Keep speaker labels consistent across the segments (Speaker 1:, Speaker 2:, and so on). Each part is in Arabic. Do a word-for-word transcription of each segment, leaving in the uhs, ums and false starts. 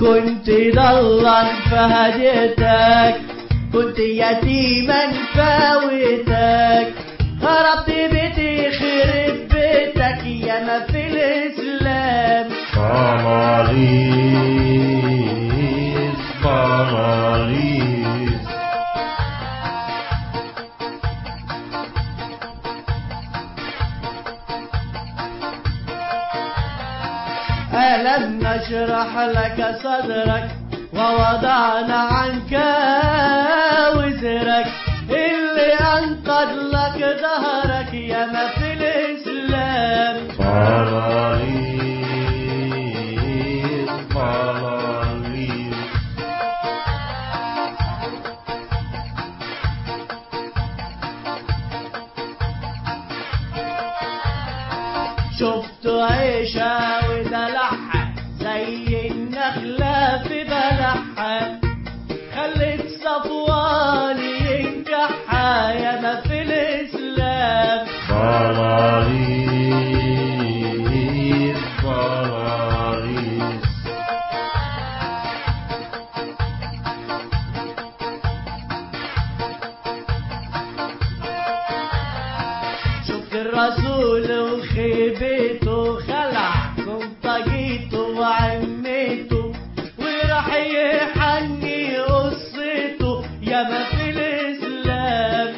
Speaker 1: كنت ضلا فهديتك، كنت يتيما فاويتك، هربت بيتي خرب بيتك ياما في الإسلام.
Speaker 2: بلاليس بلاليس
Speaker 1: ألم نشرح لك صدرك ووضعنا عنك وزرك، اللي أنقذ لك ظهرك ياما في الإسلام.
Speaker 2: بلاليس بلاليس
Speaker 1: شفت عيشة ودلعها زي النخلة في بلعها، خلت صفوان ينجحها ياما في الإسلام.
Speaker 2: بلاليس بلاليس
Speaker 1: شفت الرسول وخيبته، خلع طاقيته وعمته، وراح يحني قصته ياما في الإسلام.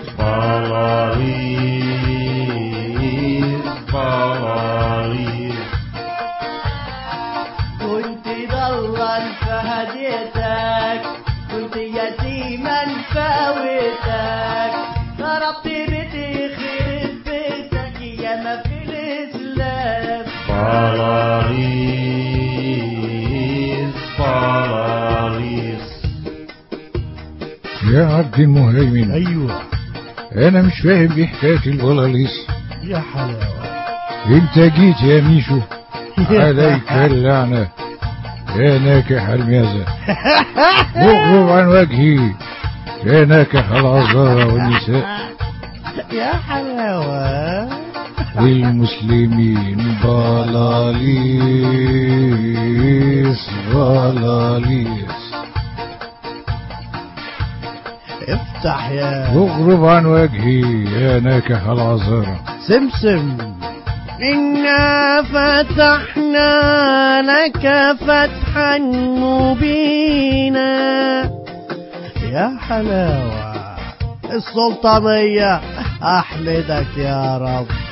Speaker 2: بلاليس بلاليس
Speaker 1: كنت ضلا فهديتك، كنت يتيما فاويتك، ضربت بيتي خرب بيتك ياما في الإسلام.
Speaker 2: بلاليس بلاليس
Speaker 3: يا عبد المهيمن،
Speaker 4: ايوه
Speaker 3: انا مش فاهم ايه حكايه البلاليس.
Speaker 4: يا حلاوة.
Speaker 3: انت جيت يا ميشو عليك اللعنه يا ناكح الميازه، اغرب عن وجهي يا ناكح العذارى والنساء
Speaker 4: يا حلاوة.
Speaker 3: والمسلمين بلاليس بلاليس.
Speaker 4: افتح يا
Speaker 3: اغرب عن وجهي يا ناكح العذارى.
Speaker 4: سمسم. إنا فتحنا لك فتحا مبينا. يا حلاوة السلطانية، أحمدك يا رب.